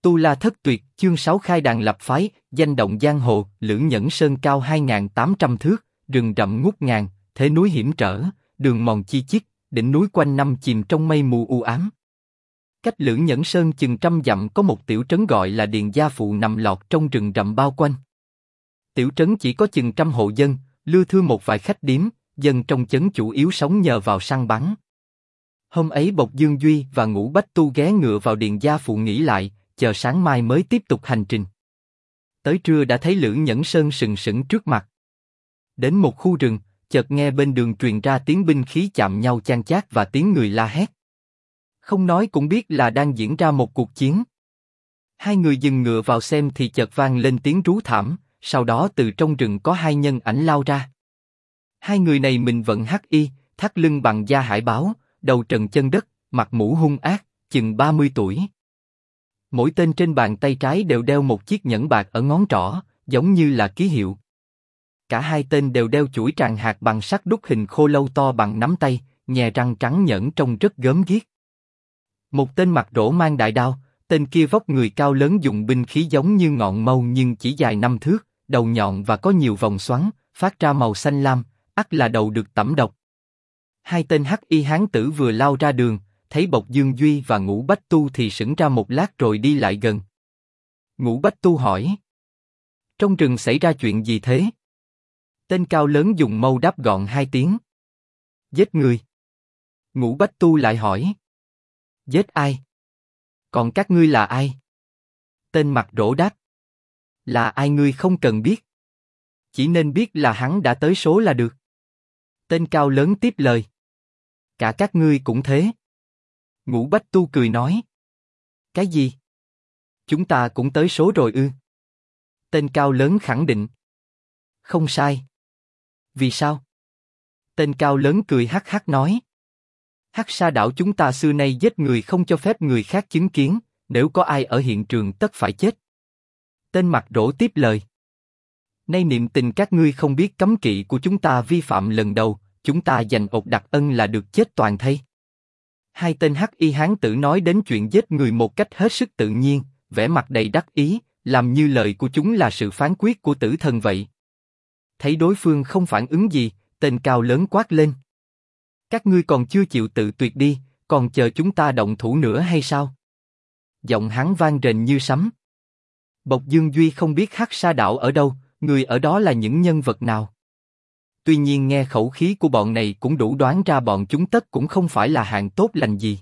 Tu La Thất Tuyệt, chương 6 khai đàn lập phái, danh động giang hồ, Lữ Nhẫn Sơn cao 2.800 thước, rừng rậm ngút ngàn, thế núi hiểm trở, đường mòn chi chít, đỉnh núi quanh năm chìm trong mây mù u ám. Cách Lữ Nhẫn Sơn chừng 100 dặm có một tiểu trấn gọi là Điền Gia Phụ nằm lọt trong rừng rậm bao quanh. Tiểu trấn chỉ có chừng 100 hộ dân, lưa thưa một vài khách điếm, dân trong trấn chủ yếu sống nhờ vào săn bắn. Hôm ấy Bộc Dương Duy và Ngũ Bách Tu ghé ngựa vào Điền Gia Phụ nghỉ lại, chờ sáng mai mới tiếp tục hành trình. Tới trưa đã thấy Lữ Nhẫn Sơn sừng sững trước mặt. Đến một khu rừng, chợt nghe bên đường truyền ra tiếng binh khí chạm nhau chan chát và tiếng người la hét. Không nói cũng biết là đang diễn ra một cuộc chiến. Hai người dừng ngựa vào xem thì chợt vang lên tiếng rú thảm, sau đó từ trong rừng có hai nhân ảnh lao ra. Hai người này mình vận hắc y, thắt lưng bằng da hải báo, đầu trần chân đất, mặt mũ hung ác, chừng 30 tuổi. Mỗi tên trên bàn tay trái đều đeo một chiếc nhẫn bạc ở ngón trỏ, giống như là ký hiệu. Cả hai tên đều đeo chuỗi tràng hạt bằng sắt đúc hình khô lâu to bằng nắm tay, nhè răng trắng nhẫn trông rất gớm ghiếc. Một tên mặc rỗ mang đại đao, tên kia vóc người cao lớn dùng binh khí giống như ngọn mâu nhưng chỉ dài 5 thước, đầu nhọn và có nhiều vòng xoắn, phát ra màu xanh lam, ắt là đầu được tẩm độc. Hai tên hắc y hán tử vừa lao ra đường, thấy Bộc Dương Duy và Ngũ Bách Tu thì sững ra một lát rồi đi lại gần. Ngũ Bách Tu hỏi: trong rừng xảy ra chuyện gì thế? Tên cao lớn dùng mâu đáp gọn hai tiếng: giết người. Ngũ Bách Tu lại hỏi: giết ai? Còn các ngươi là ai? Tên mặc rỗ đáp: là ai ngươi không cần biết. Chỉ nên biết là hắn đã tới số là được. Tên cao lớn tiếp lời: cả các ngươi cũng thế. Ngũ Bách Tu cười nói: cái gì? Chúng ta cũng tới số rồi ư? Tên cao lớn khẳng định: không sai. Vì sao? Tên cao lớn cười hắc hắc nói: Hắc Sa đảo chúng ta xưa nay giết người không cho phép người khác chứng kiến, nếu có ai ở hiện trường tất phải chết. Tên mặc rỗ tiếp lời: nay niệm tình các ngươi không biết cấm kỵ của chúng ta vi phạm lần đầu, chúng ta dành ột đặc ân là được chết toàn thây. Hai tên hắc y hán tử nói đến chuyện giết người một cách hết sức tự nhiên, vẻ mặt đầy đắc ý, làm như lời của chúng là sự phán quyết của tử thần vậy. Thấy đối phương không phản ứng gì, tên cao lớn quát lên: các ngươi còn chưa chịu tự tuyệt đi, còn chờ chúng ta động thủ nữa hay sao? Giọng hắn vang rền như sấm. Bộc Dương Duy không biết Hắc Sa đảo ở đâu, người ở đó là những nhân vật nào. Tuy nhiên nghe khẩu khí của bọn này cũng đủ đoán ra bọn chúng tất cũng không phải là hạng tốt lành gì.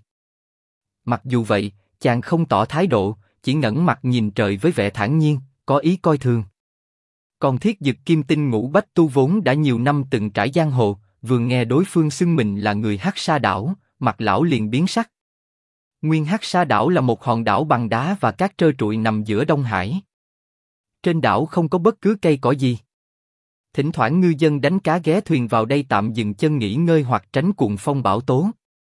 Mặc dù vậy, chàng không tỏ thái độ, chỉ ngẩng mặt nhìn trời với vẻ thản nhiên, có ý coi thường. Còn Thiết Dực Kim Tinh Ngũ Bách Tu vốn đã nhiều năm từng trải giang hồ, vừa nghe đối phương xưng mình là người Hắc Sa đảo, mặt lão liền biến sắc. Nguyên Hắc Sa đảo là một hòn đảo bằng đá và cát trơ trụi nằm giữa Đông Hải. Trên đảo không có bất cứ cây cỏ gì. Thỉnh thoảng ngư dân đánh cá ghé thuyền vào đây tạm dừng chân nghỉ ngơi hoặc tránh cuồng phong bão tố.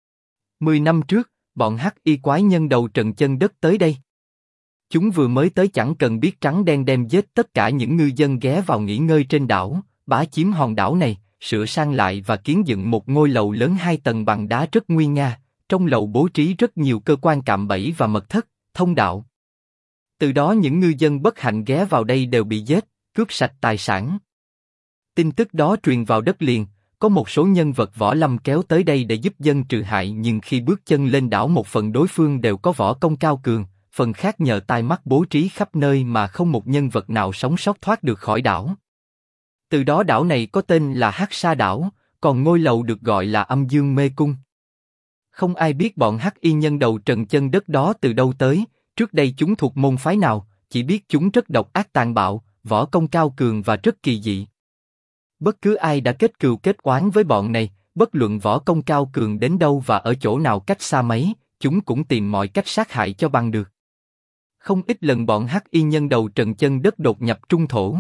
10 năm trước, bọn hắc y quái nhân đầu trần chân đất tới đây. Chúng vừa mới tới chẳng cần biết trắng đen đem giết tất cả những ngư dân ghé vào nghỉ ngơi trên đảo, bá chiếm hòn đảo này, sửa sang lại và kiến dựng một ngôi lầu lớn 2 tầng bằng đá rất nguy nga. Trong lầu bố trí rất nhiều cơ quan cạm bẫy và mật thất, thông đạo. Từ đó những ngư dân bất hạnh ghé vào đây đều bị giết, cướp sạch tài sản. Tin tức đó truyền vào đất liền, có một số nhân vật võ lâm kéo tới đây để giúp dân trừ hại, nhưng khi bước chân lên đảo một phần đối phương đều có võ công cao cường, phần khác nhờ tai mắt bố trí khắp nơi mà không một nhân vật nào sống sót thoát được khỏi đảo. Từ đó đảo này có tên là Hắc Sa đảo, còn ngôi lầu được gọi là Âm Dương Mê Cung. Không ai biết bọn hắc y nhân đầu trần chân đất đó từ đâu tới, trước đây chúng thuộc môn phái nào, chỉ biết chúng rất độc ác tàn bạo, võ công cao cường và rất kỳ dị. Bất cứ ai đã kết cừu kết oán với bọn này, bất luận võ công cao cường đến đâu và ở chỗ nào cách xa mấy, chúng cũng tìm mọi cách sát hại cho bằng được. Không ít lần bọn hắc y nhân đầu trần chân đất đột nhập trung thổ.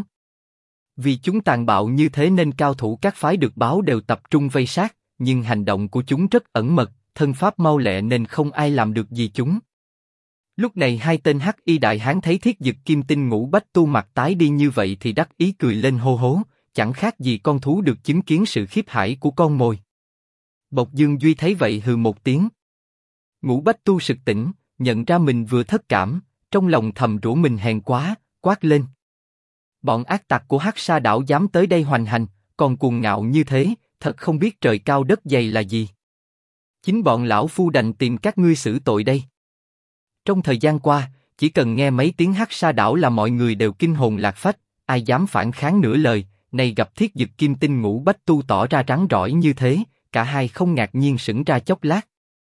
Vì chúng tàn bạo như thế nên cao thủ các phái được báo đều tập trung vây sát, nhưng hành động của chúng rất ẩn mật, thân pháp mau lẹ nên không ai làm được gì chúng. Lúc này hai tên hắc y đại hán thấy Thiết Dực Kim Tinh Ngũ Bách Tu mặt tái đi như vậy thì đắc ý cười lên hô hố, chẳng khác gì con thú được chứng kiến sự khiếp hải của con mồi. Bộc Dương Duy thấy vậy hừ một tiếng. Ngũ Bách Tu sực tỉnh, nhận ra mình vừa thất cảm, trong lòng thầm rủa mình hèn quá, quát lên. Bọn ác tặc của Hắc Sa đảo dám tới đây hoành hành, còn cuồng ngạo như thế, thật không biết trời cao đất dày là gì. Chính bọn lão phu đành tìm các ngươi xử tội đây. Trong thời gian qua, chỉ cần nghe mấy tiếng Hắc Sa đảo là mọi người đều kinh hồn lạc phách, ai dám phản kháng nửa lời, nay gặp Thiết Dực Kim Tinh Ngũ Bách Tu tỏ ra rắn rỏi như thế, cả hai không ngạc nhiên sững ra chốc lát.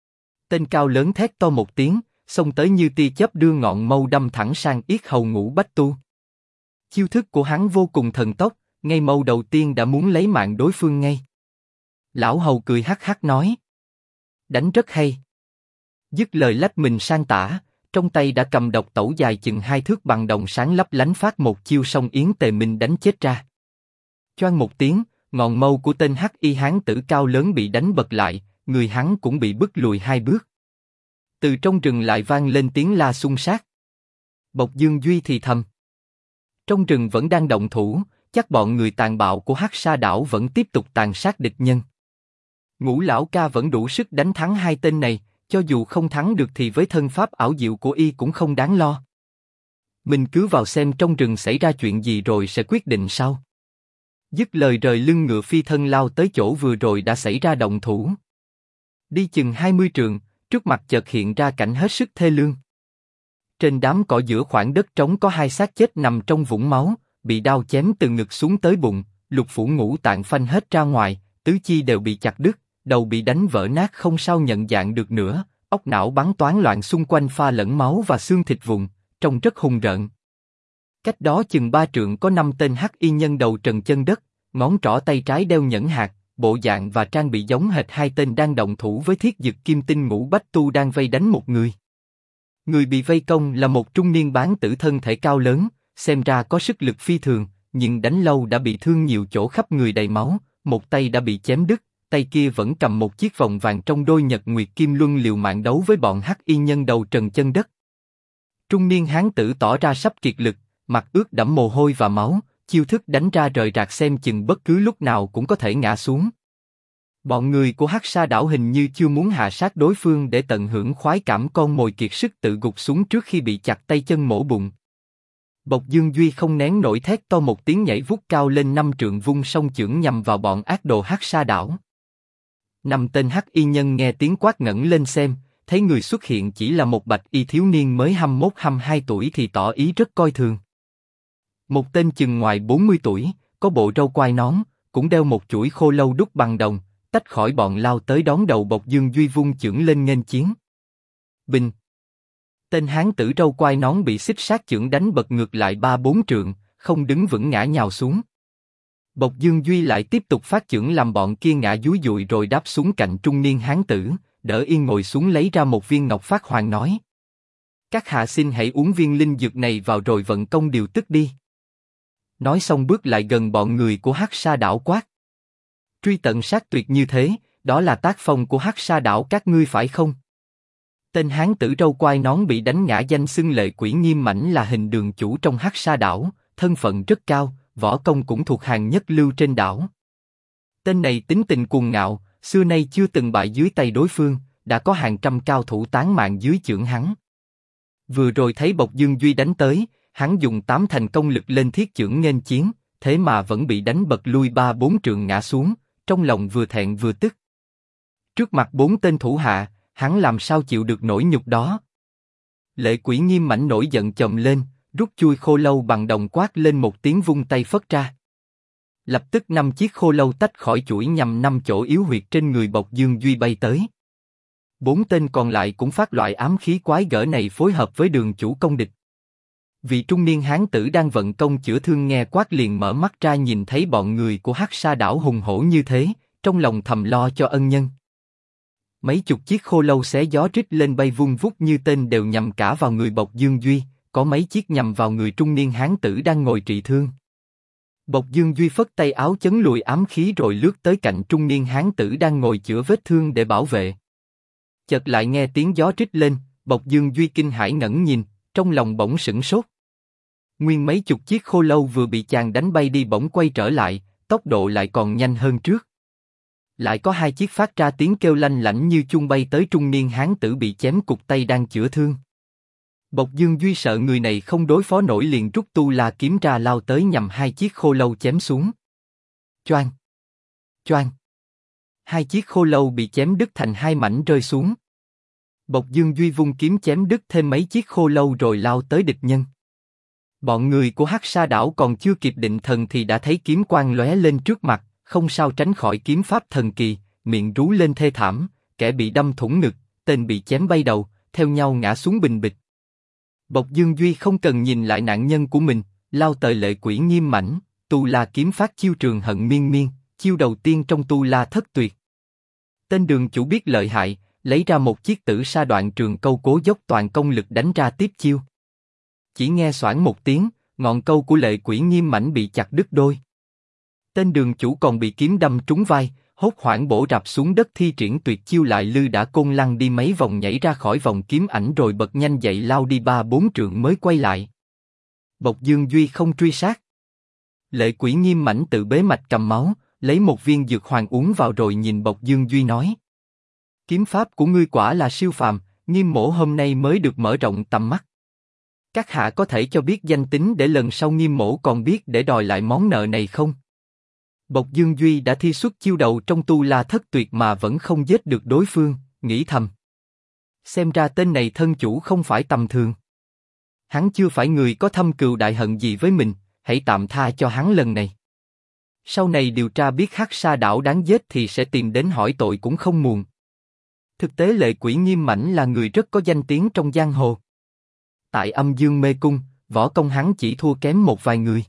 Tên cao lớn thét to một tiếng, xông tới như tia chớp đưa ngọn mâu đâm thẳng sang yết hầu Ngũ Bách Tu. Chiêu thức của hắn vô cùng thần tốc, ngay mâu đầu tiên đã muốn lấy mạng đối phương ngay. Lão hầu cười hắc hắc nói: đánh rất hay. Dứt lời lách mình sang tả, trong tay đã cầm độc tẩu dài chừng 2 thước bằng đồng sáng lấp lánh phát một chiêu song yến tề minh đánh chết ra. Choang một tiếng, ngọn mâu của tên hắc y hán tử cao lớn bị đánh bật lại, người hắn cũng bị bức lùi 2 bước. Từ trong rừng lại vang lên tiếng la xung sát. Bộc Dương Duy thì thầm: trong rừng vẫn đang động thủ, chắc bọn người tàn bạo của Hắc Sa đảo vẫn tiếp tục tàn sát địch nhân. Ngũ lão ca vẫn đủ sức đánh thắng 2 tên này, cho dù không thắng được thì với thân pháp ảo diệu của y cũng không đáng lo. Mình cứ vào xem trong rừng xảy ra chuyện gì rồi sẽ quyết định sau. Dứt lời rời lưng ngựa phi thân lao tới chỗ vừa rồi đã xảy ra động thủ. Đi chừng 20 trượng, trước mặt chợt hiện ra cảnh hết sức thê lương. Trên đám cỏ giữa khoảng đất trống có 2 xác chết nằm trong vũng máu, bị đao chém từ ngực xuống tới bụng, lục phủ ngũ tạng phanh hết ra ngoài, tứ chi đều bị chặt đứt, đầu bị đánh vỡ nát không sao nhận dạng được nữa, óc não bắn toán loạn xung quanh pha lẫn máu và xương thịt vụn, trông rất hùng rợn. Cách đó chừng 3 trượng có 5 tên hắc y nhân đầu trần chân đất, ngón trỏ tay trái đeo nhẫn hạt, bộ dạng và trang bị giống hệt 2 tên đang động thủ với Thiết Dực Kim Tinh Ngũ Bách Tu đang vây đánh một người. Người bị vây công là một trung niên bán tử thân thể cao lớn, xem ra có sức lực phi thường, nhưng đánh lâu đã bị thương nhiều chỗ khắp người đầy máu, một tay đã bị chém đứt, tay kia vẫn cầm một chiếc vòng vàng trong đôi nhật nguyệt kim luân liều mạng đấu với bọn hắc y nhân đầu trần chân đất. Trung niên hán tử tỏ ra sắp kiệt lực, mặt ướt đẫm mồ hôi và máu, chiêu thức đánh ra rời rạc xem chừng bất cứ lúc nào cũng có thể ngã xuống. Bọn người của Hắc Sa đảo hình như chưa muốn hạ sát đối phương để tận hưởng khoái cảm con mồi kiệt sức tự gục xuống trước khi bị chặt tay chân mổ bụng. Bộc Dương Duy không nén nổi thét to một tiếng nhảy vút cao lên 5 trượng vung song chưởng nhằm vào bọn ác đồ Hắc Sa đảo. 5 tên hắc y nhân nghe tiếng quát ngẩng lên xem, thấy người xuất hiện chỉ là một bạch y thiếu niên mới 21-22 tuổi thì tỏ ý rất coi thường. Một tên chừng ngoài 40 tuổi, có bộ râu quai nón, cũng đeo một chuỗi khô lâu đúc bằng đồng, tách khỏi bọn lao tới đón đầu Bộc Dương Duy vung chưởng lên nghênh chiến. Bình. Tên hán tử râu quai nón bị xích sát chưởng đánh bật ngược lại 3-4 trượng, không đứng vững ngã nhào xuống. Bộc Dương Duy lại tiếp tục phát chưởng làm bọn kia ngã dúi dụi rồi đáp xuống cạnh trung niên hán tử, đỡ yên ngồi xuống lấy ra một viên ngọc phát hoàng nói: các hạ xin hãy uống viên linh dược này vào rồi vận công điều tức đi. Nói xong bước lại gần bọn người của Hắc Sa đảo quát: truy tận sát tuyệt như thế, đó là tác phong của Hắc Sa đảo các ngươi phải không? Tên hán tử râu quai nón bị đánh ngã danh xưng Lệ Quỷ Nghiêm Mãnh là hình đường chủ trong Hắc Sa đảo, thân phận rất cao, võ công cũng thuộc hàng nhất lưu trên đảo. Tên này tính tình cuồng ngạo, xưa nay chưa từng bại dưới tay đối phương, đã có hàng trăm cao thủ tán mạng dưới chưởng hắn. Vừa rồi thấy Bộc Dương Duy đánh tới, hắn dùng 8 thành công lực lên thiết chưởng nghênh chiến, thế mà vẫn bị đánh bật lui 3-4 trượng ngã xuống, trong lòng vừa thẹn vừa tức. Trước mặt 4 tên thủ hạ, hắn làm sao chịu được nỗi nhục đó? Lệ Quỷ Nghiêm Mãnh nổi giận chồm lên, rút chui khô lâu bằng đồng quát lên một tiếng vung tay phất ra. Lập tức 5 chiếc khô lâu tách khỏi chuỗi nhằm 5 chỗ yếu huyệt trên người Bộc Dương Duy bay tới. 4 tên còn lại cũng phát loại ám khí quái gở này phối hợp với đường chủ công địch. Vị trung niên hán tử đang vận công chữa thương nghe quát liền mở mắt ra nhìn thấy bọn người của Hắc Sa đảo hùng hổ như thế, trong lòng thầm lo cho ân nhân. Mấy chục chiếc khô lâu xé gió rít lên bay vung vút như tên đều nhằm cả vào người Bộc Dương Duy, có mấy chiếc nhằm vào người trung niên hán tử đang ngồi trị thương. Bộc Dương Duy phất tay áo chấn lùi ám khí rồi lướt tới cạnh trung niên hán tử đang ngồi chữa vết thương để bảo vệ. Chợt lại nghe tiếng gió rít lên, Bộc Dương Duy kinh hãi ngẩng nhìn, trong lòng bỗng sửng sốt. Nguyên mấy chục chiếc khô lâu vừa bị chàng đánh bay đi bỗng quay trở lại, tốc độ lại còn nhanh hơn trước. Lại có 2 chiếc phát ra tiếng kêu lanh lảnh như chuông bay tới trung niên hán tử bị chém cụt tay đang chữa thương. Bộc Dương Duy sợ người này không đối phó nổi liền rút tu la kiếm ra lao tới nhằm hai chiếc khô lâu chém xuống. Choang! Choang! Hai chiếc khô lâu bị chém đứt thành hai mảnh rơi xuống. Bộc Dương Duy vung kiếm chém đứt thêm mấy chiếc khô lâu rồi lao tới địch nhân. Bọn người của Hắc Sa Đảo còn chưa kịp định thần thì đã thấy kiếm quang lóe lên trước mặt, không sao tránh khỏi kiếm pháp thần kỳ, miệng rú lên thê thảm, kẻ bị đâm thủng ngực, tên bị chém bay đầu, theo nhau ngã xuống bình bịch. Bộc Dương Duy không cần nhìn lại nạn nhân của mình, lao tới Lệ Quỷ Nghiêm Mãnh, tu la kiếm phát chiêu Trường Hận Miên Miên, chiêu đầu tiên trong tu la thất tuyệt. Tên đường chủ biết lợi hại, lấy ra một chiếc Tử Sa Đoạn Trường Câu cố dốc toàn công lực đánh ra tiếp chiêu. Chỉ nghe xoảng một tiếng, ngọn câu của Lệ Quỷ Nghiêm Mãnh bị chặt đứt đôi. Tên đường chủ còn bị kiếm đâm trúng vai, hốt hoảng bổ rạp xuống đất thi triển tuyệt chiêu lại lư đã côn lăn đi mấy vòng nhảy ra khỏi vòng kiếm ảnh rồi bật nhanh dậy lao đi 3-4 trượng mới quay lại. Bộc Dương Duy không truy sát. Lệ Quỷ Nghiêm Mãnh tự bế mạch cầm máu, lấy một viên dược hoàng uống vào rồi nhìn Bộc Dương Duy nói: kiếm pháp của ngươi quả là siêu phàm, Nghiêm mỗ hôm nay mới được mở rộng tầm mắt. Các hạ có thể cho biết danh tính để lần sau Nghiêm mỗ còn biết để đòi lại món nợ này không? Bộc Dương Duy đã thi xuất chiêu đầu trong tu la thất tuyệt mà vẫn không giết được đối phương, nghĩ thầm. Xem ra tên này thân chủ không phải tầm thường. Hắn chưa phải người có thâm cừu đại hận gì với mình, hãy tạm tha cho hắn lần này. Sau này điều tra biết Hắc Sa Đảo đáng giết thì sẽ tìm đến hỏi tội cũng không muộn. Thực tế Lệ Quỷ Nghiêm Mãnh là người rất có danh tiếng trong giang hồ. Tại Âm Dương Mê Cung, võ công hắn chỉ thua kém một vài người.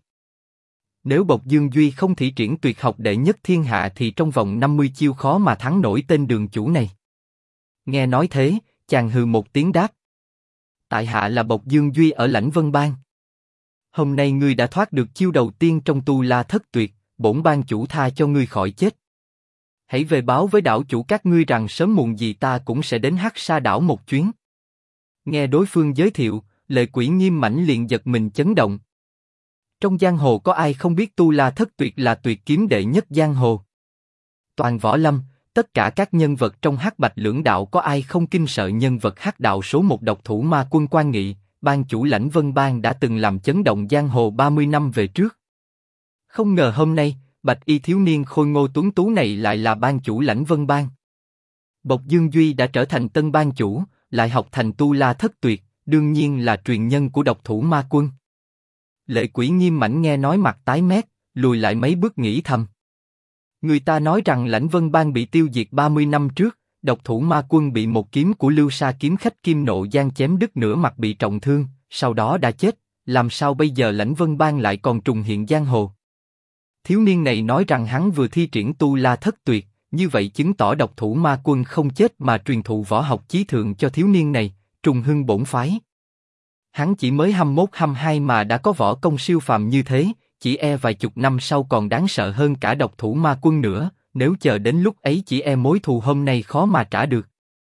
Nếu Bộc Dương Duy không thi triển tuyệt học đệ nhất thiên hạ thì trong vòng 50 chiêu khó mà thắng nổi tên đường chủ này. Nghe nói thế, chàng hừ một tiếng đáp: tại hạ là Bộc Dương Duy ở Lãnh Vân Bang. Hôm nay ngươi đã thoát được chiêu đầu tiên trong tu la thất tuyệt, bổn bang chủ tha cho ngươi khỏi chết. Hãy về báo với đảo chủ các ngươi rằng sớm muộn gì ta cũng sẽ đến Hắc Sa Đảo một chuyến. Nghe đối phương giới thiệu, Lệ Quỷ Nghiêm Mãnh liền giật mình chấn động. Trong giang hồ có ai không biết tu la thất tuyệt là tuyệt kiếm đệ nhất giang hồ? Toàn võ lâm, tất cả các nhân vật trong Hắc Bạch lưỡng đạo có ai không kinh sợ nhân vật Hắc đạo số một độc thủ Ma Quân Quan Nghị, ban chủ Lãnh Vân Bang đã từng làm chấn động giang hồ 30 năm về trước. Không ngờ hôm nay, bạch y thiếu niên khôi ngô tuấn tú này lại là ban chủ Lãnh Vân Bang. Bộc Dương Duy đã trở thành tân ban chủ, lại học thành tu la thất tuyệt, đương nhiên là truyền nhân của độc thủ Ma Quân. Lệ Quỷ Nghiêm Mãnh nghe nói mặt tái mét, lùi lại mấy bước nghĩ thầm. Người ta nói rằng Lãnh Vân Bang bị tiêu diệt 30 năm trước, độc thủ Ma Quân bị một kiếm của Lưu Sa kiếm khách Kim Nộ Giang chém đứt nửa mặt bị trọng thương, sau đó đã chết, làm sao bây giờ Lãnh Vân Bang lại còn trùng hiện giang hồ? Thiếu niên này nói rằng hắn vừa thi triển tu la thất tuyệt, như vậy chứng tỏ độc thủ Ma Quân không chết mà truyền thụ võ học chí thượng cho thiếu niên này, trùng hưng bổn phái. Hắn chỉ mới 21-22 mà đã có võ công siêu phàm như thế, chỉ e vài chục năm sau còn đáng sợ hơn cả độc thủ Ma Quân nữa, nếu chờ đến lúc ấy chỉ e mối thù hôm nay khó mà trả được.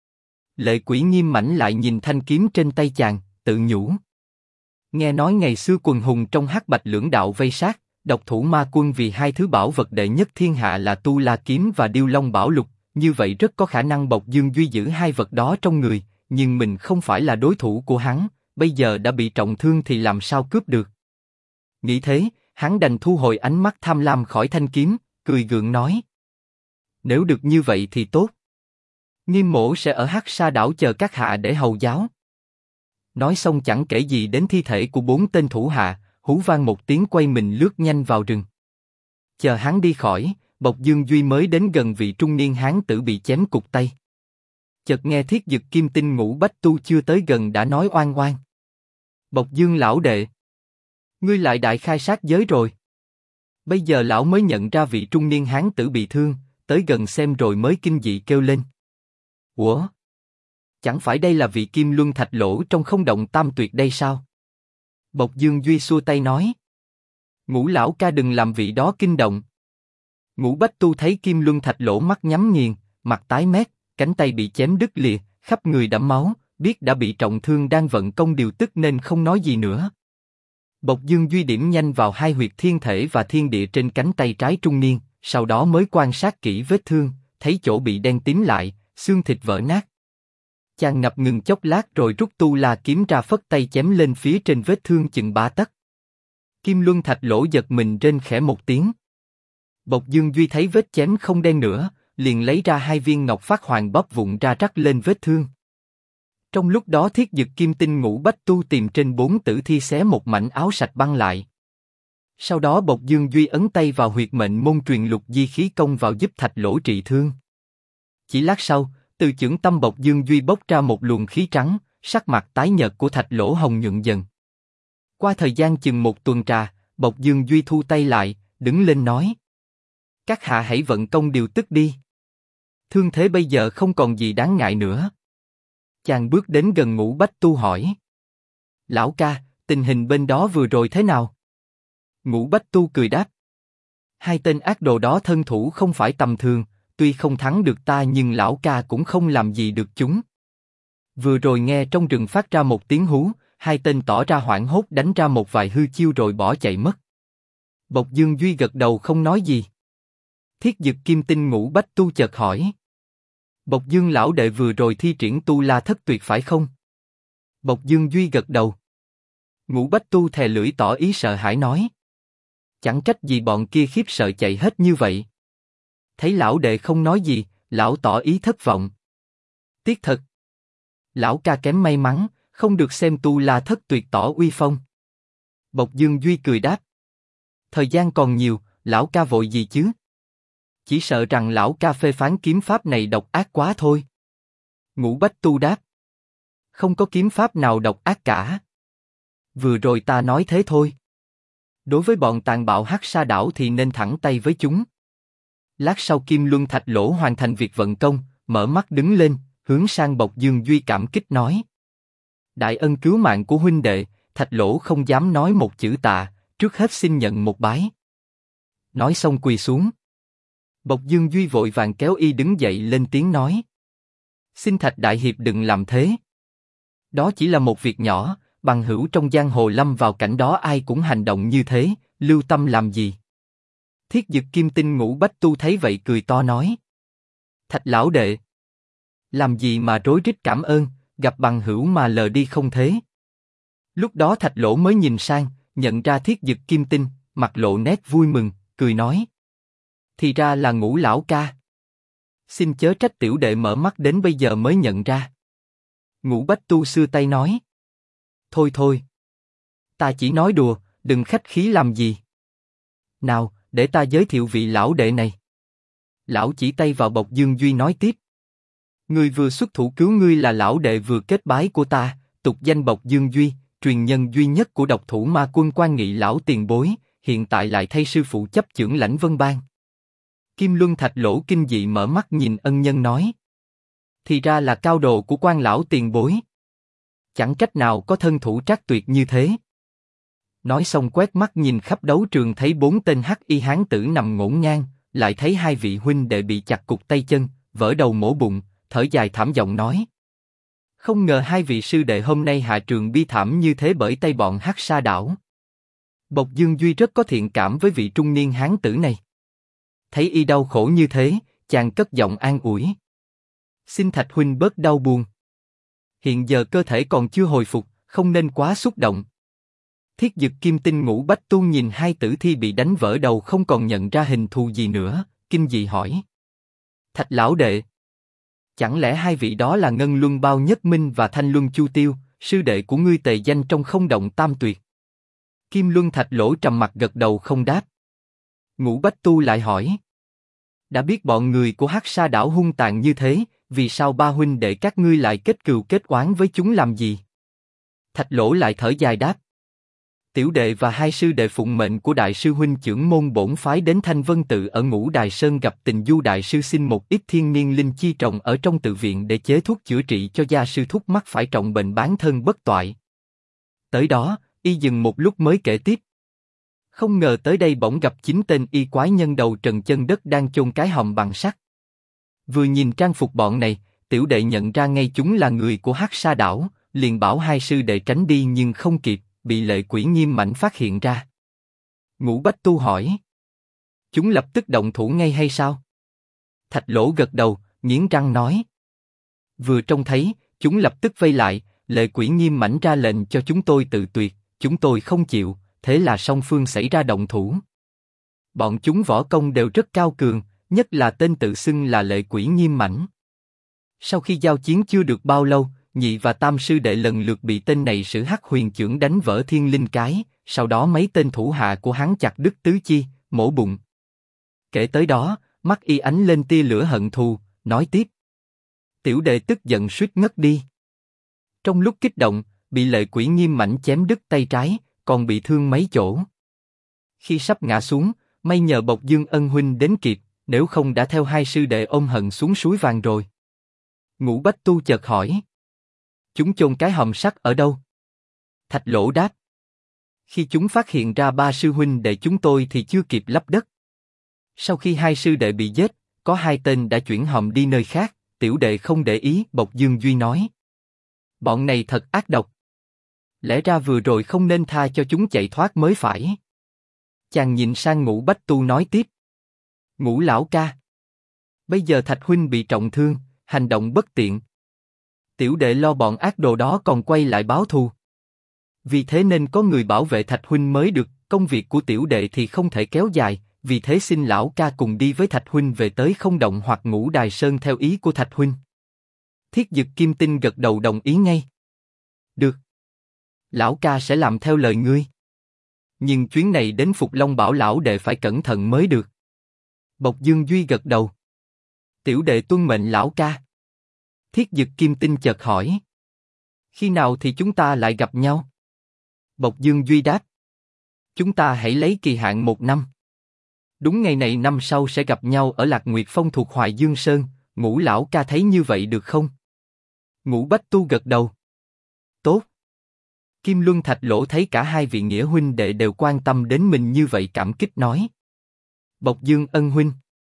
Lệ Quỷ Nghiêm Mãnh lại nhìn thanh kiếm trên tay chàng, tự nhủ. Nghe nói ngày xưa quần hùng trong Hắc Bạch lưỡng đạo vây sát, độc thủ Ma Quân vì hai thứ bảo vật đệ nhất thiên hạ là tu la kiếm và điêu long bảo lục, như vậy rất có khả năng Bộc Dương Duy giữ hai vật đó trong người, nhưng mình không phải là đối thủ của hắn, bây giờ đã bị trọng thương thì làm sao cướp được. Nghĩ thế, hắn đành thu hồi ánh mắt tham lam khỏi thanh kiếm, cười gượng nói. Nếu được như vậy thì tốt. Nghiêm mỗ sẽ ở Hắc Sa Đảo chờ các hạ để hầu giáo. Nói xong chẳng kể gì đến thi thể của 4 tên thủ hạ, hú vang một tiếng quay mình lướt nhanh vào rừng. Chờ hắn đi khỏi, Bộc Dương Duy mới đến gần vị trung niên hán tử bị chém cụt tay. Chợt nghe Thiết Dực Kim Tinh Ngũ Bách Tu chưa tới gần đã nói oan oan. Bộc Dương lão đệ, ngươi lại đại khai sát giới rồi. Bây giờ lão mới nhận ra vị trung niên hán tử bị thương, tới gần xem rồi mới kinh dị kêu lên. Ủa? Chẳng phải đây là vị Kim Luân Thạch Lỗ trong Không Động Tam Tuyệt đây sao? Bộc Dương Duy xua tay nói. Ngũ lão ca đừng làm vị đó kinh động. Ngũ Bách Tu thấy Kim Luân Thạch Lỗ mắt nhắm nghiền, mặt tái mét, cánh tay bị chém đứt lìa, khắp người đẫm máu, biết đã bị trọng thương đang vận công điều tức nên không nói gì nữa. Bộc Dương Duy điểm nhanh vào hai huyệt thiên thể và thiên địa trên cánh tay trái trung niên, sau đó mới quan sát kỹ vết thương, thấy chỗ bị đen tím lại, xương thịt vỡ nát. Chàng ngập ngừng chốc lát rồi rút tu la kiếm ra phất tay chém lên phía trên vết thương chừng 3 tấc. Kim Luân Thạch Lỗ giật mình rên khẽ một tiếng. Bộc Dương Duy thấy vết chém không đen nữa, liền lấy ra 2 viên ngọc phát hoàng bóp vụn ra rắc lên vết thương. Trong lúc đó Thiết Dực Kim Tinh Ngũ Bách Tu tìm trên 4 tử thi xé một mảnh áo sạch băng lại. Sau đó Bộc Dương Duy ấn tay vào huyệt mệnh môn truyền lục di khí công vào giúp Thạch Lỗ trị thương. Chỉ lát sau, từ chưởng tâm Bộc Dương Duy bốc ra một luồng khí trắng, sắc mặt tái nhợt của Thạch Lỗ hồng nhuận dần. Qua thời gian chừng 1 tuần trà, Bộc Dương Duy thu tay lại, đứng lên nói: các hạ hãy vận công điều tức đi. Thương thế bây giờ không còn gì đáng ngại nữa. Chàng bước đến gần Ngũ Bách Tu hỏi: lão ca, tình hình bên đó vừa rồi thế nào? Ngũ Bách Tu cười đáp: 2 tên ác đồ đó thân thủ không phải tầm thường, tuy không thắng được ta nhưng lão ca cũng không làm gì được chúng. Vừa rồi nghe trong rừng phát ra một tiếng hú, 2 tên tỏ ra hoảng hốt đánh ra một vài hư chiêu rồi bỏ chạy mất. Bộc Dương Duy gật đầu không nói gì. Thiết Dực Kim Tinh Ngũ Bách Tu chợt hỏi: Bộc Dương lão đệ vừa rồi thi triển tu la thất tuyệt phải không? Bộc Dương Duy gật đầu. Ngũ Bách Tu thè lưỡi tỏ ý sợ hãi nói: chẳng trách gì bọn kia khiếp sợ chạy hết như vậy. Thấy lão đệ không nói gì, lão tỏ ý thất vọng. Tiếc thật. Lão ca kém may mắn, không được xem tu la thất tuyệt tỏ uy phong. Bộc Dương Duy cười đáp: thời gian còn nhiều, lão ca vội gì chứ? Chỉ sợ rằng lão ca phê phán kiếm pháp này độc ác quá thôi. Ngũ Bách Tu đáp: không có kiếm pháp nào độc ác cả. Vừa rồi ta nói thế thôi. Đối với bọn tàn bạo Hắc Sa Đảo thì nên thẳng tay với chúng. Lát sau Kim Luân Thạch Lỗ hoàn thành việc vận công, mở mắt đứng lên, hướng sang Bộc Dương Duy cảm kích nói: đại ân cứu mạng của huynh đệ, Thạch Lỗ không dám nói một chữ tạ, trước hết xin nhận một bái. Nói xong quỳ xuống. Bộc Dương Duy vội vàng kéo y đứng dậy lên tiếng nói: xin Thạch đại hiệp đừng làm thế. Đó chỉ là một việc nhỏ, bằng hữu trong giang hồ lâm vào cảnh đó ai cũng hành động như thế, lưu tâm làm gì? Thiết Dực Kim Tinh Ngũ Bách Tu thấy vậy cười to nói: Thạch lão đệ, làm gì mà rối rít cảm ơn, gặp bằng hữu mà lờ đi không thế. Lúc đó Thạch Lỗ mới nhìn sang, nhận ra Thiết Dực Kim Tinh, mặt lộ nét vui mừng, cười nói: thì ra là Ngũ lão ca. Xin chớ trách tiểu đệ mở mắt đến bây giờ mới nhận ra. Ngũ Bách Tu xưa tay nói: thôi thôi, ta chỉ nói đùa, đừng khách khí làm gì. Nào, để ta giới thiệu vị lão đệ này. Lão chỉ tay vào Bộc Dương Duy nói tiếp: người vừa xuất thủ cứu ngươi là lão đệ vừa kết bái của ta, tục danh Bộc Dương Duy, truyền nhân duy nhất của độc thủ ma quân Quan Nghị lão tiền bối, hiện tại lại thay sư phụ chấp chưởng lãnh Vân Bang. Kim Luân Thạch Lỗ kinh dị mở mắt nhìn ân nhân nói: thì ra là cao đồ của Quan lão tiền bối. Chẳng trách nào có thân thủ trác tuyệt như thế. Nói xong quét mắt nhìn khắp đấu trường thấy 4 tên hắc y hán tử nằm ngổn ngang, lại thấy 2 vị huynh đệ bị chặt cụt tay chân, vỡ đầu mổ bụng, thở dài thảm giọng nói: không ngờ 2 vị sư đệ hôm nay hạ trường bi thảm như thế bởi tay bọn Hắc Sa Đảo. Bộc Dương Duy rất có thiện cảm với vị trung niên hán tử này. Thấy y đau khổ như thế, chàng cất giọng an ủi: xin Thạch huynh bớt đau buồn. Hiện giờ cơ thể còn chưa hồi phục, không nên quá xúc động. Thiết Dực Kim Tinh Ngũ Bách Tu nhìn 2 tử thi bị đánh vỡ đầu không còn nhận ra hình thù gì nữa, kinh dị hỏi: Thạch lão đệ, chẳng lẽ 2 vị đó là Ngân Luân Bao Nhất Minh và Thanh Luân Chu Tiêu, sư đệ của ngươi tề danh trong Không Động Tam Tuyệt? Kim Luân Thạch Lỗ trầm mặt gật đầu không đáp. Ngũ Bách Tu lại hỏi: đã biết bọn người của Hắc Sa Đảo hung tàn như thế, vì sao 3 huynh đệ các ngươi lại kết cừu kết oán với chúng làm gì? Thạch Lỗ lại thở dài đáp: tiểu đệ và 2 sư đệ phụng mệnh của đại sư huynh trưởng môn bổn phái đến Thanh Vân Tự ở Ngũ Đài Sơn gặp Tình Du đại sư xin một ít thiên niên linh chi trồng ở trong tự viện để chế thuốc chữa trị cho gia sư thúc mắc phải trọng bệnh bán thân bất toại. Tới đó, y dừng một lúc mới kể tiếp: không ngờ tới đây bỗng gặp 9 tên y quái nhân đầu trần chân đất đang chôn cái hòm bằng sắt. Vừa nhìn trang phục bọn này, tiểu đệ nhận ra ngay chúng là người của Hắc Sa Đảo, liền bảo 2 sư đệ tránh đi nhưng không kịp, bị Lệ Quỷ Nghiêm Mãnh phát hiện ra. Ngũ Bách Tu hỏi: chúng lập tức động thủ ngay hay sao? Thạch Lỗ gật đầu, nghiến răng nói: vừa trông thấy, chúng lập tức vây lại, Lệ Quỷ nghiêm mãnh ra lệnh cho chúng tôi tự tuyệt, chúng tôi không chịu, thế là song phương xảy ra động thủ. Bọn chúng võ công đều rất cao cường, nhất là tên tự xưng là Lệ Quỷ nghiêm mãnh. Sau khi giao chiến chưa được bao lâu, nhị và tam sư đệ lần lượt bị tên này sử Hắc Huyền chưởng đánh vỡ thiên linh cái, sau đó mấy tên thủ hạ của hắn chặt đứt tứ chi, mổ bụng. Kể tới đó, mắt y ánh lên tia lửa hận thù, nói tiếp. Tiểu đệ tức giận suýt ngất đi. Trong lúc kích động, bị Lệ Quỷ nghiêm mãnh chém đứt tay trái, còn bị thương mấy chỗ. Khi sắp ngã xuống, may nhờ Bộc Dương Ân huynh đến kịp, nếu không đã theo hai sư đệ ôm hận xuống suối vàng rồi. Ngũ Bách Tu chợt hỏi. Chúng chôn cái hòm sắt ở đâu? Thạch Lỗ đáp. Khi chúng phát hiện ra ba sư huynh đệ chúng tôi thì chưa kịp lấp đất. Sau khi hai sư đệ bị giết, có hai tên đã chuyển hòm đi nơi khác, tiểu đệ không để ý, Bộc Dương Duy nói. Bọn này thật ác độc. Lẽ ra vừa rồi không nên tha cho chúng chạy thoát mới phải. Chàng nhìn sang Ngũ Bách Tu nói tiếp. Ngũ lão ca. Bây giờ Thạch huynh bị trọng thương, hành động bất tiện. Tiểu đệ lo bọn ác đồ đó còn quay lại báo thù. Vì thế nên có người bảo vệ Thạch huynh mới được, công việc của tiểu đệ thì không thể kéo dài, vì thế xin lão ca cùng đi với Thạch huynh về tới Không Động hoặc Ngũ Đài Sơn theo ý của Thạch huynh. Thiết Dực Kim Tinh gật đầu đồng ý ngay. Được. Lão ca sẽ làm theo lời ngươi. Nhưng chuyến này đến Phục Long Bảo lão đệ phải cẩn thận mới được. Bộc Dương Duy gật đầu. Tiểu đệ tuân mệnh lão ca. Thiết Dực Kim Tinh chợt hỏi. Khi nào thì chúng ta lại gặp nhau? Bộc Dương Duy đáp. Chúng ta hãy lấy kỳ hạn 1 năm. Đúng ngày này năm sau sẽ gặp nhau ở Lạc Nguyệt Phong thuộc Hoài Dương Sơn, Ngũ lão ca thấy như vậy được không? Ngũ Bách Tu gật đầu. Tốt. Kim Luân Thạch Lỗ thấy cả hai vị nghĩa huynh đệ đều quan tâm đến mình như vậy cảm kích nói. Bộc Dương Ân huynh.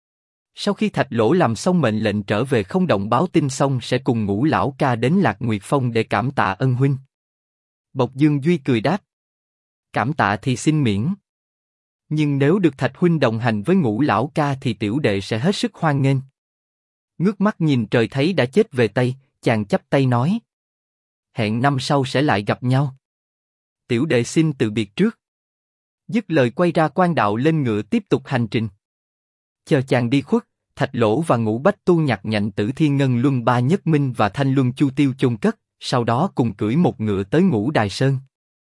Sau khi Thạch Lỗ làm xong mệnh lệnh trở về Không Động báo tin xong sẽ cùng Ngũ lão ca đến Lạc Nguyệt Phong để cảm tạ ân huynh. Bộc Dương Duy cười đáp. Cảm tạ thì xin miễn. Nhưng nếu được Thạch huynh đồng hành với Ngũ lão ca thì tiểu đệ sẽ hết sức hoan nghênh. Ngước mắt nhìn trời thấy đã chết về Tây, chàng chắp tay nói. Hẹn năm sau sẽ lại gặp nhau. Tiểu đệ xin từ biệt trước. Dứt lời quay ra quan đạo lên ngựa tiếp tục hành trình. Chờ chàng đi khuất, Thạch Lỗ và Ngũ Bách Tu nhặt nhạnh Tử Thiên Ngân Luân Ba Nhất Minh và Thanh Luân Chu Tiêu chôn cất, sau đó cùng cưỡi một ngựa tới Ngũ Đài Sơn.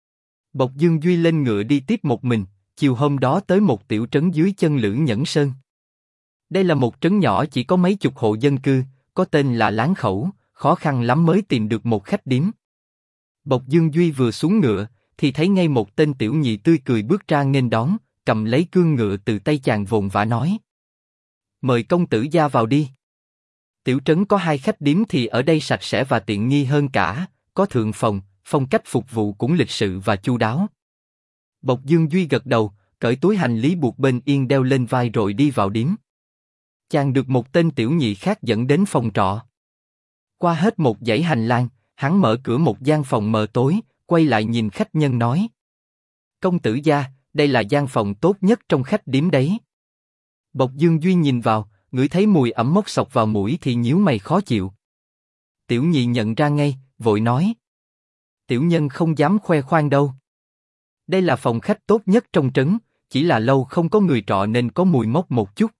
Bộc Dương Duy lên ngựa đi tiếp một mình, chiều hôm đó tới một tiểu trấn dưới chân Lữ Nhẫn Sơn. Đây là một trấn nhỏ chỉ có mấy chục hộ dân cư, có tên là Láng Khẩu, khó khăn lắm mới tìm được một khách điếm. Bộc Dương Duy vừa xuống ngựa, thì thấy ngay một tên tiểu nhị tươi cười bước ra nghênh đón, cầm lấy cương ngựa từ tay chàng vồn vã nói. Mời công tử gia vào đi. Tiểu trấn có 2 khách điếm thì ở đây sạch sẽ và tiện nghi hơn cả, có thượng phòng, phong cách phục vụ cũng lịch sự và chu đáo. Bộc Dương Duy gật đầu, cởi túi hành lý buộc bên yên đeo lên vai rồi đi vào điếm. Chàng được một tên tiểu nhị khác dẫn đến phòng trọ. Qua hết một dãy hành lang, hắn mở cửa một gian phòng mờ tối, quay lại nhìn khách nhân nói. Công tử gia, đây là gian phòng tốt nhất trong khách điếm đấy. Bộc Dương Duy nhìn vào, ngửi thấy mùi ẩm mốc xộc vào mũi thì nhíu mày khó chịu. Tiểu nhị nhận ra ngay, vội nói. Tiểu nhân không dám khoe khoang đâu. Đây là phòng khách tốt nhất trong trấn, chỉ là lâu không có người trọ nên có mùi mốc một chút.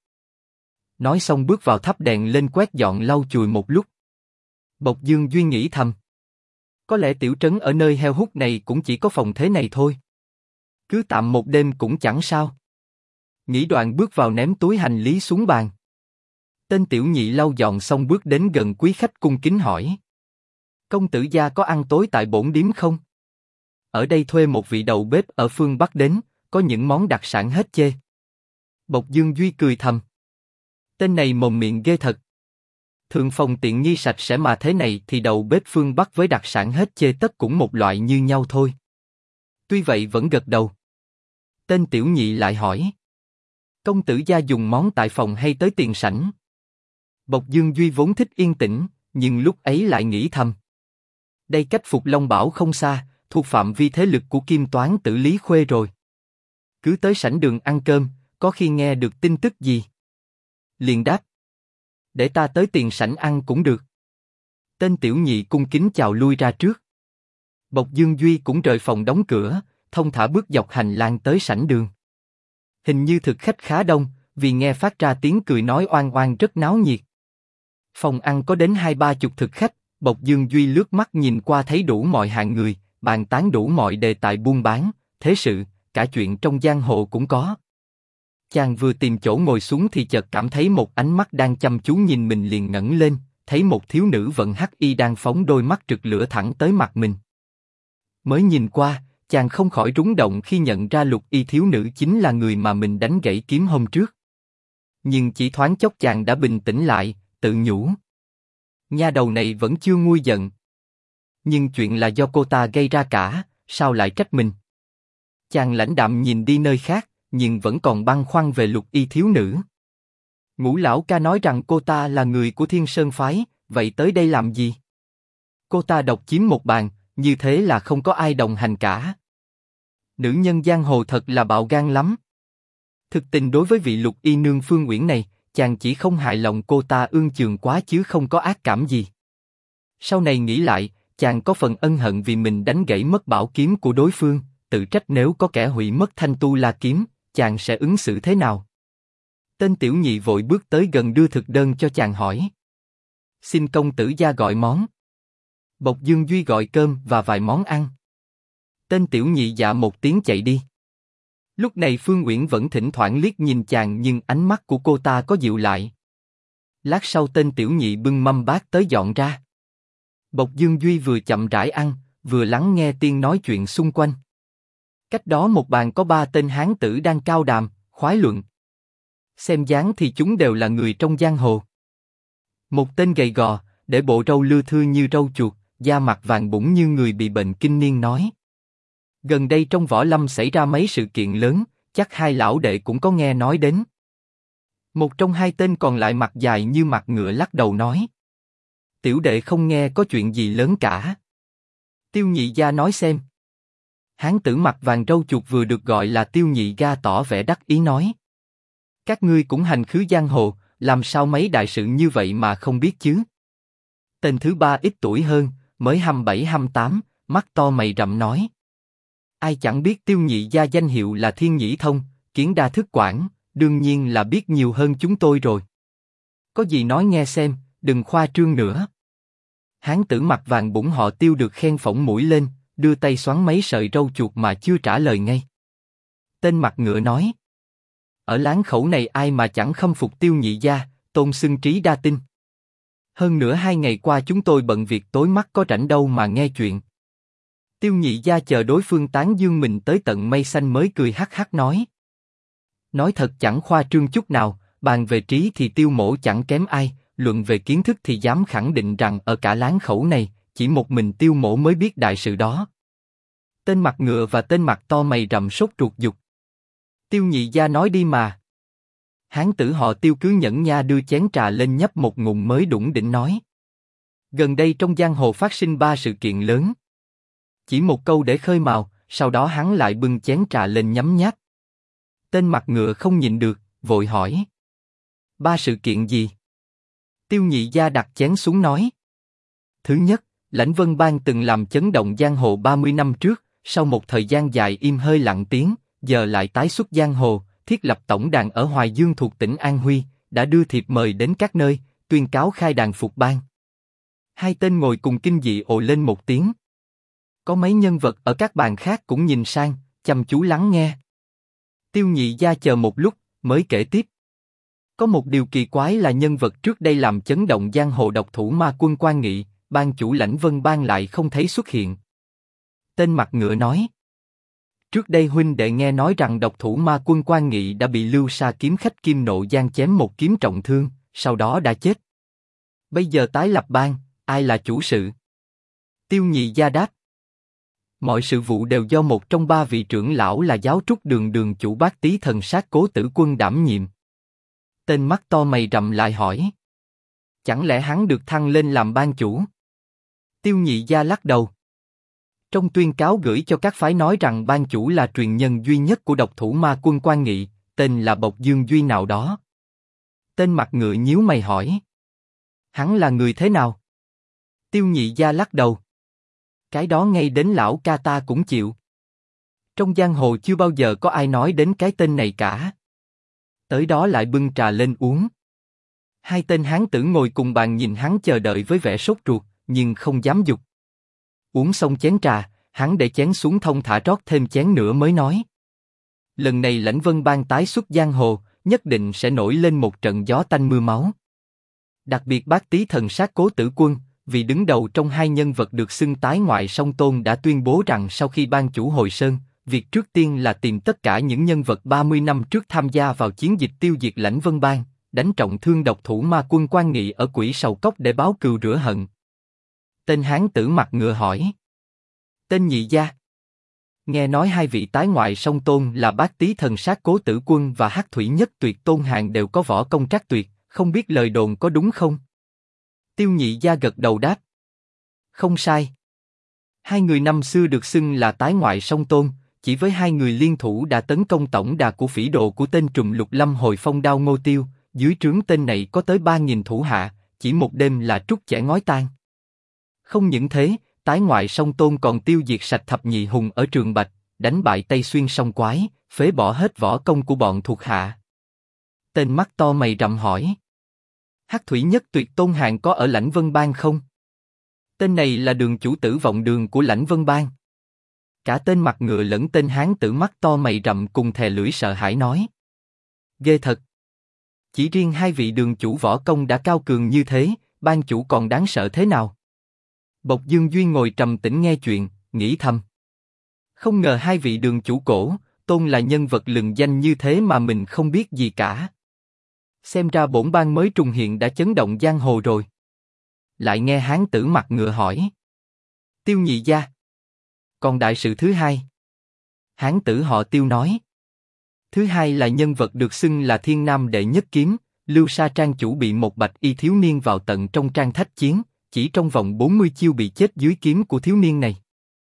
Nói xong bước vào thắp đèn lên quét dọn lau chùi một lúc. Bộc Dương Duy nghĩ thầm. Có lẽ tiểu trấn ở nơi heo hút này cũng chỉ có phòng thế này thôi. Cứ tạm một đêm cũng chẳng sao. Nghĩ đoạn bước vào ném túi hành lý xuống bàn. Tên tiểu nhị lau dọn xong bước đến gần quý khách cung kính hỏi. Công tử gia có ăn tối tại bổn điếm không? Ở đây thuê một vị đầu bếp ở phương Bắc đến, có những món đặc sản hết chê. Bộc Dương Duy cười thầm. Tên này mồm miệng ghê thật. Thượng phòng tiện nghi sạch sẽ mà thế này thì đầu bếp phương Bắc với đặc sản hết chê tất cũng một loại như nhau thôi. Tuy vậy vẫn gật đầu. Tên tiểu nhị lại hỏi. Công tử gia dùng món tại phòng hay tới tiền sảnh? Bộc Dương Duy vốn thích yên tĩnh, nhưng lúc ấy lại nghĩ thầm. Đây cách Phục Long Bảo không xa, thuộc phạm vi thế lực của Kim Toán Tử Lý Khuê rồi. Cứ tới sảnh đường ăn cơm, có khi nghe được tin tức gì. Liền đáp. Để ta tới tiền sảnh ăn cũng được. Tên tiểu nhị cung kính chào lui ra trước. Bộc Dương Duy cũng rời phòng đóng cửa, thông thả bước dọc hành lang tới sảnh đường. Hình như thực khách khá đông, vì nghe phát ra tiếng cười nói oang oang rất náo nhiệt. Phòng ăn có đến 20-30 thực khách, Bộc Dương Duy lướt mắt nhìn qua thấy đủ mọi hạng người, bàn tán đủ mọi đề tài buôn bán, thế sự, cả chuyện trong giang hồ cũng có. Chàng vừa tìm chỗ ngồi xuống thì chợt cảm thấy một ánh mắt đang chăm chú nhìn mình liền ngẩng lên, thấy một thiếu nữ vận hắc y đang phóng đôi mắt rực lửa thẳng tới mặt mình. Mới nhìn qua, chàng không khỏi rúng động khi nhận ra lục y thiếu nữ chính là người mà mình đánh gãy kiếm hôm trước. Nhưng chỉ thoáng chốc chàng đã bình tĩnh lại, tự nhủ. Nha đầu này vẫn chưa nguôi giận. Nhưng chuyện là do cô ta gây ra cả, sao lại trách mình? Chàng lãnh đạm nhìn đi nơi khác, nhưng vẫn còn băn khoăn về lục y thiếu nữ. Ngũ lão ca nói rằng cô ta là người của Thiên Sơn phái, vậy tới đây làm gì? Cô ta độc chiếm một bàn, như thế là không có ai đồng hành cả. Nữ nhân giang hồ thật là bạo gan lắm. Thực tình đối với vị lục y nương Phương Uyển này, chàng chỉ không hài lòng cô ta ương chường quá chứ không có ác cảm gì. Sau này nghĩ lại, chàng có phần ân hận vì mình đánh gãy mất bảo kiếm của đối phương, tự trách nếu có kẻ hủy mất Thanh Tu La kiếm, chàng sẽ ứng xử thế nào? Tên tiểu nhị vội bước tới gần đưa thực đơn cho chàng hỏi. Xin công tử gia gọi món. Bộc Dương Duy gọi cơm và vài món ăn. Tên tiểu nhị dạ một tiếng chạy đi. Lúc này Phương Uyển vẫn thỉnh thoảng liếc nhìn chàng nhưng ánh mắt của cô ta có dịu lại. Lát sau tên tiểu nhị bưng mâm bát tới dọn ra. Bộc Dương Duy vừa chậm rãi ăn, vừa lắng nghe tiên nói chuyện xung quanh. Cách đó một bàn có 3 tên hán tử đang cao đàm, khoái luận. Xem dáng thì chúng đều là người trong giang hồ. Một tên gầy gò, để bộ râu lưa thưa như râu chuột, da mặt vàng bủng như người bị bệnh kinh niên nói. Gần đây trong võ lâm xảy ra mấy sự kiện lớn, chắc hai lão đệ cũng có nghe nói đến. Một trong hai tên còn lại mặt dài như mặt ngựa lắc đầu nói. Tiểu đệ không nghe có chuyện gì lớn cả. Tiêu nhị gia nói xem. Hán tử mặt vàng râu chuột vừa được gọi là Tiêu nhị gia tỏ vẻ đắc ý nói. Các ngươi cũng hành khứ giang hồ, làm sao mấy đại sự như vậy mà không biết chứ? Tên thứ ba ít tuổi hơn, mới 27-28, mắt to mày rậm nói. Ai chẳng biết Tiêu nhị gia danh hiệu là Thiên Nhĩ Thông, kiến đa thức quản, đương nhiên là biết nhiều hơn chúng tôi rồi. Có gì nói nghe xem, đừng khoa trương nữa. Hán tử mặt vàng bủng họ Tiêu được khen phỏng mũi lên, đưa tay xoắn mấy sợi râu chuột mà chưa trả lời ngay. Tên mặt ngựa nói. Ở láng khẩu này ai mà chẳng khâm phục Tiêu nhị gia, tôn xưng trí đa tinh. Hơn nữa 2 ngày qua chúng tôi bận việc tối mắt có rảnh đâu mà nghe chuyện. Tiêu nhị gia chờ đối phương tán dương mình tới tận mây xanh mới cười hắc hắc nói. Nói thật chẳng khoa trương chút nào, bàn về trí thì Tiêu mỗ chẳng kém ai, luận về kiến thức thì dám khẳng định rằng ở cả láng khẩu này, chỉ một mình Tiêu mỗ mới biết đại sự đó. Tên mặt ngựa và tên mặt to mày rậm sốt ruột giục. Tiêu nhị gia nói đi mà. Hán tử họ Tiêu cứ nhẫn nha đưa chén trà lên nhấp một ngụm mới đủng đỉnh nói. Gần đây trong giang hồ phát sinh 3 sự kiện lớn. Chỉ một câu để khơi mào, sau đó hắn lại bưng chén trà lên nhấm nháp. Tên mặt ngựa không nhịn được, vội hỏi. 3 sự kiện gì? Tiêu nhị gia đặt chén xuống nói. Thứ nhất, Lãnh Vân Bang từng làm chấn động giang hồ 30 năm trước, sau một thời gian dài im hơi lặng tiếng, giờ lại tái xuất giang hồ, thiết lập tổng đàn ở Hoài Dương thuộc tỉnh An Huy, đã đưa thiệp mời đến các nơi, tuyên cáo khai đàn phục bang. Hai tên ngồi cùng kinh dị ồ lên một tiếng. Có mấy nhân vật ở các bàn khác cũng nhìn sang, chăm chú lắng nghe. Tiêu nhị gia chờ một lúc, mới kể tiếp. Có một điều kỳ quái là nhân vật trước đây làm chấn động giang hồ độc thủ ma quân Quan Nghị, ban chủ Lãnh Vân Bang lại không thấy xuất hiện. Tên mặt ngựa nói. Trước đây huynh đệ nghe nói rằng độc thủ ma quân Quan Nghị đã bị Lưu Sa kiếm khách Kim Nộ Giang chém một kiếm trọng thương, sau đó đã chết. Bây giờ tái lập bang, ai là chủ sự? Tiêu nhị gia đáp. Mọi sự vụ đều do một trong 3 vị trưởng lão là Giáo Trúc Đường Đường chủ Bát Tý Thần Sát Cố Tử Quân đảm nhiệm. Tên mắt to mày rậm lại hỏi. Chẳng lẽ hắn được thăng lên làm bang chủ? Tiêu nhị gia lắc đầu. Trong tuyên cáo gửi cho các phái nói rằng bang chủ là truyền nhân duy nhất của độc thủ ma quân Quan Nghị, tên là Bộc Dương Duy nào đó. Tên mặt ngựa nhíu mày hỏi. Hắn là người thế nào? Tiêu Nhị Gia lắc đầu. Cái đó ngay đến lão ca ta cũng chịu. Trong giang hồ chưa bao giờ có ai nói đến cái tên này cả. Tới đó lại bưng trà lên uống. Hai tên hán tử ngồi cùng bàn nhìn hắn chờ đợi với vẻ sốt ruột, nhưng không dám giục. Uống xong chén trà, hắn để chén xuống thong thả rót thêm chén nữa mới nói. Lần này Lãnh Vân Bang tái xuất giang hồ, nhất định sẽ nổi lên một trận gió tanh mưa máu. Đặc biệt Bác Tý Thần Sát Cố Tử Quân, vì đứng đầu trong hai nhân vật được xưng tái ngoại song tôn đã tuyên bố rằng sau khi ban chủ hồi sơn, việc trước tiên là tìm tất cả những nhân vật 30 năm trước tham gia vào chiến dịch tiêu diệt Lãnh Vân Bang, đánh trọng thương độc thủ ma quân Quan Nghị ở Quỷ Sầu Cốc để báo cừu rửa hận. Tên hán tử mặt ngựa hỏi. Tên Nhị Gia. Nghe nói hai vị tái ngoại song tôn là Bác Tý Thần Sát Cố Tử Quân và Hắc Thủy Nhất Tuyệt Tôn Hàn đều có võ công trác tuyệt, không biết lời đồn có đúng không? Tiêu Nhị Gia gật đầu đáp. Không sai. Hai người năm xưa được xưng là tái ngoại song tôn, chỉ với hai người liên thủ đã tấn công tổng đà của phỉ độ của tên trùm Lục Lâm Hồi Phong Đao Ngô Tiêu, dưới trướng tên này có tới 3.000 thủ hạ, chỉ một đêm là trút chẻ ngói tan. Không những thế, tái ngoại song tôn còn tiêu diệt sạch thập nhị hùng ở Trường Bạch, đánh bại Tây Xuyên song quái, phế bỏ hết võ công của bọn thuộc hạ. Tên mắt to mày rậm hỏi. Hắc Thủy Nhất Tuyệt Tôn Hàn có ở Lãnh Vân Bang không? Tên này là đường chủ tử vọng đường của Lãnh Vân Bang. Cả tên mặt ngựa lẫn tên hán tử mắt to mày rậm cùng thè lưỡi sợ hãi nói. Ghê thật. Chỉ riêng hai vị đường chủ võ công đã cao cường như thế, ban chủ còn đáng sợ thế nào? Bộc Dương Duy ngồi trầm tĩnh nghe chuyện, nghĩ thầm. Không ngờ hai vị đường chủ cổ, tôn là nhân vật lừng danh như thế mà mình không biết gì cả. Xem ra bổn bang mới trùng hiện đã chấn động giang hồ rồi. Lại nghe hán tử mặt ngựa hỏi. Tiêu Nhị Gia. Còn đại sự thứ hai? Hán tử họ Tiêu nói. Thứ hai là nhân vật được xưng là thiên nam đệ nhất kiếm, Lưu Sa Trang chủ bị một bạch y thiếu niên vào tận trong trang thách chiến, chỉ trong vòng 40 chiêu bị chết dưới kiếm của thiếu niên này.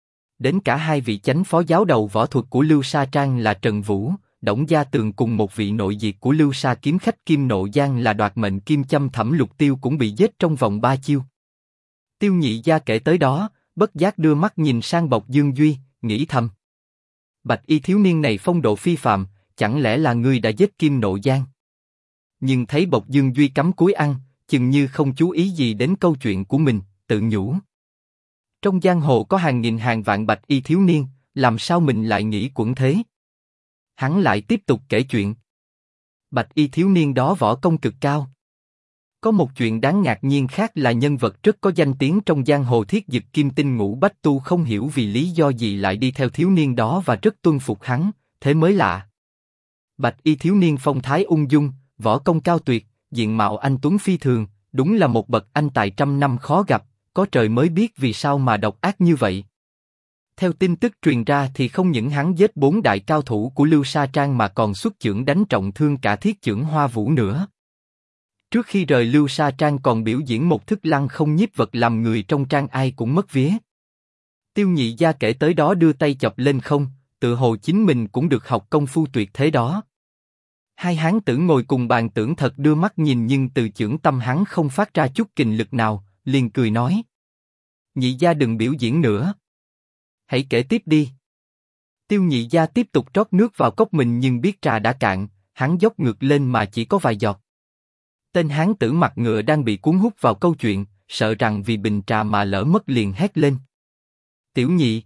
Đến cả hai vị chánh phó giáo đầu võ thuật của Lưu Sa Trang là Trần Vũ, Đổng Gia Tường cùng một vị nội diệt của Lưu Sa kiếm khách Kim Nộ Giang là Đoạt Mệnh Kim Châm Thẩm Lục Tiêu cũng bị giết trong vòng 3 chiêu. Tiêu Nhị Gia kể tới đó, bất giác đưa mắt nhìn sang Bộc Dương Duy, nghĩ thầm. Bạch y thiếu niên này phong độ phi phàm, chẳng lẽ là ngươi đã giết Kim Nộ Giang? Nhưng thấy Bộc Dương Duy cắm cúi ăn, chừng như không chú ý gì đến câu chuyện của mình, tự nhủ. Trong giang hồ có hàng nghìn hàng vạn bạch y thiếu niên, làm sao mình lại nghĩ quẩn thế? Hắn lại tiếp tục kể chuyện. Bạch y thiếu niên đó võ công cực cao. Có một chuyện đáng ngạc nhiên khác là nhân vật rất có danh tiếng trong giang hồ Thiết Dực Kim Tinh Ngũ Bách Tu không hiểu vì lý do gì lại đi theo thiếu niên đó và rất tuân phục hắn, thế mới lạ. Bạch y thiếu niên phong thái ung dung, võ công cao tuyệt, diện mạo anh tuấn phi thường, đúng là một bậc anh tài trăm năm khó gặp, có trời mới biết vì sao mà độc ác như vậy. Theo tin tức truyền ra thì không những hắn giết 4 đại cao thủ của Lưu Sa Trang mà còn xuất chưởng đánh trọng thương cả thiết chưởng Hoa Vũ nữa. Trước khi rời Lưu Sa Trang còn biểu diễn một thức lăng không nhiếp vật làm người trong trang ai cũng mất vía. Tiêu Nhị Gia kể tới đó đưa tay chọc lên không, tự hồ chính mình cũng được học công phu tuyệt thế đó. Hai hán tử ngồi cùng bàn tưởng thật đưa mắt nhìn nhưng từ chưởng tâm hắn không phát ra chút kình lực nào, liền cười nói. Nhị Gia đừng biểu diễn nữa. Hãy kể tiếp đi. Tiêu Nhị Gia tiếp tục rót nước vào cốc mình nhưng biết trà đã cạn, hắn dốc ngược lên mà chỉ có vài giọt. Tên hán tử mặt ngựa đang bị cuốn hút vào câu chuyện, sợ rằng vì bình trà mà lỡ mất liền hét lên. Tiểu Nhị,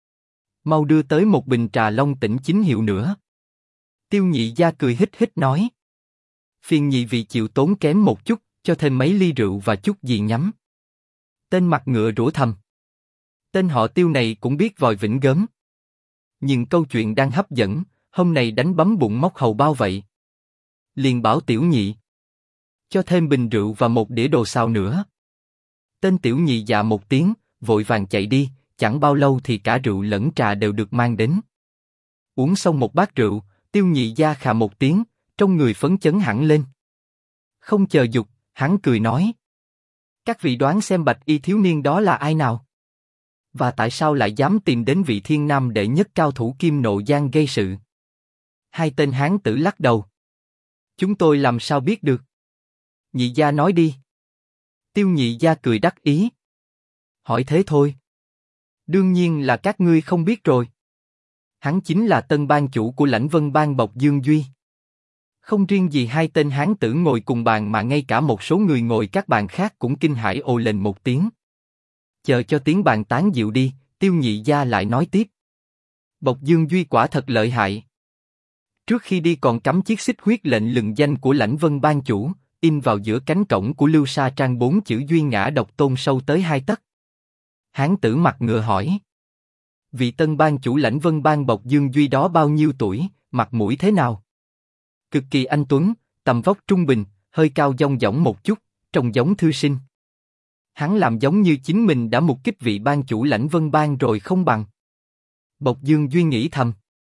mau đưa tới một bình trà Long Tỉnh chính hiệu nữa. Tiêu Nhị Gia cười hít hít nói. Phiền nhị vị chịu tốn kém một chút, cho thêm mấy ly rượu và chút gì nhắm. Tên mặt ngựa rủa thầm. Tên họ Tiêu này cũng biết vòi vĩnh gớm. Nhưng câu chuyện đang hấp dẫn, hôm nay đánh bấm bụng móc hầu bao vậy. Liền bảo Tiểu Nhị. Cho thêm bình rượu và một đĩa đồ xào nữa. Tên Tiểu Nhị dạ một tiếng, vội vàng chạy đi, chẳng bao lâu thì cả rượu lẫn trà đều được mang đến. Uống xong một bát rượu, Tiêu Nhị Gia khà một tiếng, trong người phấn chấn hẳn lên. Không chờ dục, hắn cười nói. Các vị đoán xem bạch y thiếu niên đó là ai nào? Và tại sao lại dám tìm đến vị thiên nam đệ nhất cao thủ Kim Nộ Giang gây sự? Hai tên hán tử lắc đầu. Chúng tôi làm sao biết được? Nhị Gia nói đi. Tiêu Nhị Gia cười đắc ý. Hỏi thế thôi. Đương nhiên là các ngươi không biết rồi. Hắn chính là tân ban chủ của Lãnh Vân Bang Bộc Dương Duy. Không riêng gì hai tên hán tử ngồi cùng bàn mà ngay cả một số người ngồi các bàn khác cũng kinh hãi ồ lên một tiếng. Chờ cho tiếng bàn tán dịu đi, Tiêu Nhị Gia lại nói tiếp. Bộc Dương Duy quả thật lợi hại. Trước khi đi còn cắm chiếc xích huyết lệnh lừng danh của Lãnh Vân Bang chủ, in vào giữa cánh cổng của Lưu Sa Trang 4 chữ Duy Ngã Độc Tôn sâu tới 2 tấc. Hán tử mặt ngựa hỏi. Vị tân ban chủ Lãnh Vân Bang Bộc Dương Duy đó bao nhiêu tuổi, mặt mũi thế nào? Cực kỳ anh tuấn, tầm vóc trung bình, hơi cao dong dỏng một chút, trông giống thư sinh. Hắn làm giống như chính mình đã mục kích vị ban chủ Lãnh Vân Bang rồi không bằng. Bộc Dương Duy nghĩ thầm.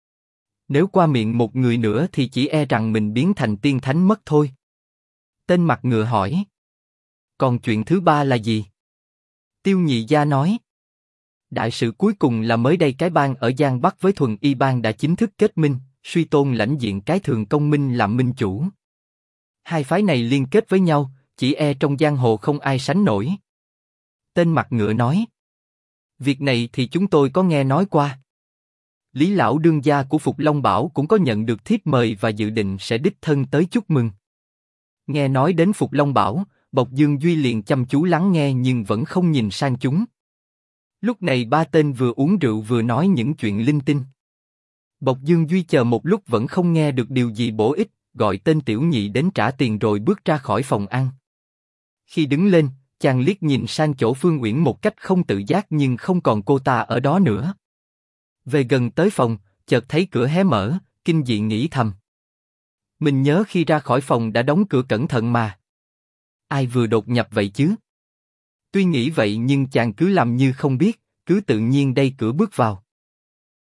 Nếu qua miệng một người nữa thì chỉ e rằng mình biến thành tiên thánh mất thôi. Tên mặt ngựa hỏi. Còn chuyện thứ ba là gì? Tiêu Nhị Gia nói. Đại sự cuối cùng là mới đây cái bang ở Giang Bắc với Thuần Y Bang đã chính thức kết minh, suy tôn lãnh diện cái Thường Công Minh làm minh chủ. Hai phái này liên kết với nhau, chỉ e trong giang hồ không ai sánh nổi. Tên mặt ngựa nói. Việc này thì chúng tôi có nghe nói qua. Lý lão đương gia của Phục Long Bảo cũng có nhận được thiếp mời và dự định sẽ đích thân tới chúc mừng. Nghe nói đến Phục Long Bảo, Bộc Dương Duy liền chăm chú lắng nghe nhưng vẫn không nhìn sang chúng. Lúc này ba tên vừa uống rượu vừa nói những chuyện linh tinh. Bộc Dương Duy chờ một lúc vẫn không nghe được điều gì bổ ích, gọi tên tiểu nhị đến trả tiền rồi bước ra khỏi phòng ăn. Khi đứng lên, chàng liếc nhìn sang chỗ Phương Uyển một cách không tự giác nhưng không còn cô ta ở đó nữa. Về gần tới phòng, chợt thấy cửa hé mở, kinh dị nghĩ thầm. Mình nhớ khi ra khỏi phòng đã đóng cửa cẩn thận mà. Ai vừa đột nhập vậy chứ? Tuy nghĩ vậy nhưng chàng cứ làm như không biết, cứ tự nhiên đẩy cửa bước vào.